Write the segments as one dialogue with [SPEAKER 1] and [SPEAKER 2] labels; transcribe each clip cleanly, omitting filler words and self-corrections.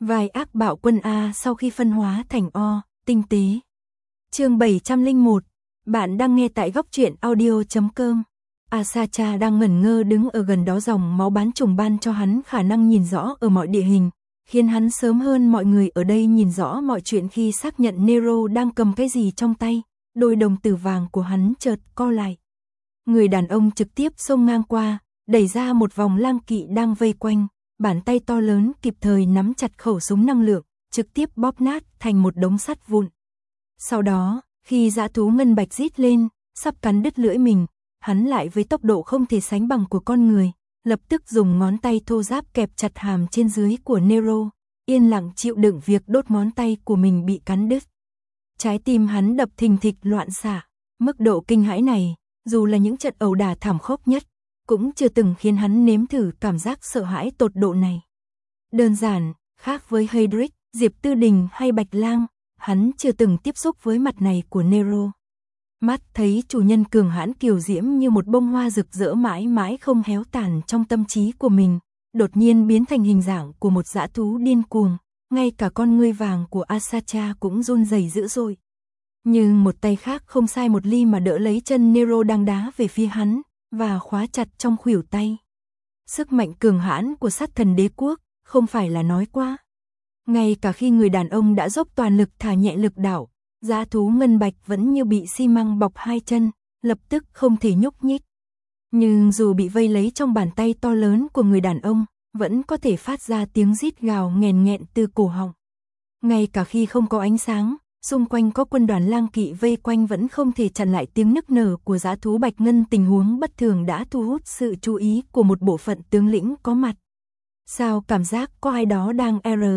[SPEAKER 1] Vai ác bạo quân A sau khi phân hóa thành O, tinh tế. Chương 701. Bạn đang nghe tại góc truyện audio.com. Asacha đang ngẩn ngơ đứng ở gần đó, dòng máu bán trùng ban cho hắn khả năng nhìn rõ ở mọi địa hình, khiến hắn sớm hơn mọi người ở đây nhìn rõ mọi chuyện. Khi xác nhận Nero đang cầm cái gì trong tay, đôi đồng tử vàng của hắn chợt co lại. Người đàn ông trực tiếp xông ngang qua, đẩy ra một vòng lang kỵ đang vây quanh, bàn tay to lớn kịp thời nắm chặt khẩu súng năng lượng, trực tiếp bóp nát thành một đống sắt vụn. Sau đó, khi dã thú ngân bạch rít lên, sắp cắn đứt lưỡi mình, hắn lại với tốc độ không thể sánh bằng của con người, lập tức dùng ngón tay thô ráp kẹp chặt hàm trên dưới của Nero, yên lặng chịu đựng việc đốt ngón tay của mình bị cắn đứt. Trái tim hắn đập thình thịch loạn xạ, mức độ kinh hãi này, dù là những trận ẩu đả thảm khốc nhất, cũng chưa từng khiến hắn nếm thử cảm giác sợ hãi tột độ này. Đơn giản, khác với Heydrich, Diệp Tư Đình hay Bạch Lang, hắn chưa từng tiếp xúc với mặt này của Nero. Mắt thấy chủ nhân cường hãn kiều diễm như một bông hoa rực rỡ mãi mãi không héo tàn trong tâm trí của mình, đột nhiên biến thành hình dạng của một dã thú điên cuồng, ngay cả con ngươi vàng của Asacha cũng run rẩy dữ dội. Nhưng một tay khác không sai một ly mà đỡ lấy chân Nero đang đá về phía hắn, và khóa chặt trong khuỷu tay. Sức mạnh cường hãn của sát thần đế quốc, không phải là nói quá. Ngay cả khi người đàn ông đã dốc toàn lực thả nhẹ lực đạo, dã thú ngân bạch vẫn như bị xi măng bọc hai chân, lập tức không thể nhúc nhích. Nhưng dù bị vây lấy trong bàn tay to lớn của người đàn ông, vẫn có thể phát ra tiếng rít gào nghẹn nghẹn từ cổ họng. Ngay cả khi không có ánh sáng, xung quanh có quân đoàn lang kỵ vây quanh vẫn không thể chặn lại tiếng nức nở của dã thú bạch ngân. Tình huống bất thường đã thu hút sự chú ý của một bộ phận tướng lĩnh có mặt. Sao cảm giác có ai đó đang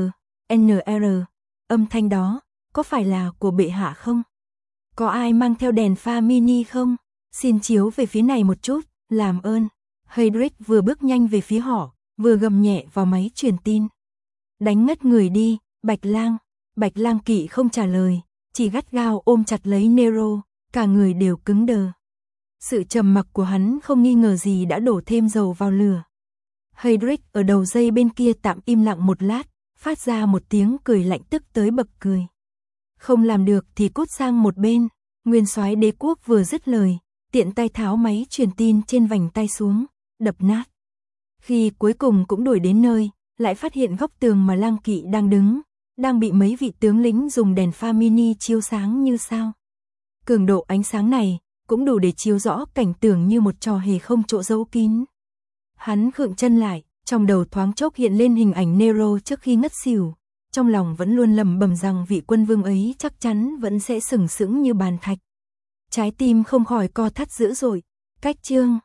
[SPEAKER 1] NR, âm thanh đó, có phải là của bệ hạ không? Có ai mang theo đèn pha mini không? Xin chiếu về phía này một chút, làm ơn. Heydrich vừa bước nhanh về phía họ, vừa gầm nhẹ vào máy truyền tin. Đánh ngất người đi, Bạch Lang. Bạch Lang kỵ không trả lời, chỉ gắt gao ôm chặt lấy Nero, cả người đều cứng đờ. Sự trầm mặc của hắn không nghi ngờ gì đã đổ thêm dầu vào lửa. Heydrich ở đầu dây bên kia tạm im lặng một lát, phát ra một tiếng cười lạnh tức tới bật cười. Không làm được thì cút sang một bên. Nguyên soái đế quốc vừa dứt lời, tiện tay tháo máy truyền tin trên vành tay xuống, đập nát. Khi cuối cùng cũng đuổi đến nơi, lại phát hiện góc tường mà lang kỵ đang đứng, đang bị mấy vị tướng lính dùng đèn pha mini chiếu sáng như sao. Cường độ ánh sáng này cũng đủ để chiếu rõ cảnh tượng như một trò hề không chỗ giấu kín. Hắn khựng chân lại, trong đầu thoáng chốc hiện lên hình ảnh Nero trước khi ngất xỉu, trong lòng vẫn luôn lẩm bẩm rằng vị quân vương ấy chắc chắn vẫn sẽ sừng sững như bàn thạch. Trái tim không khỏi co thắt dữ dội. Cách chương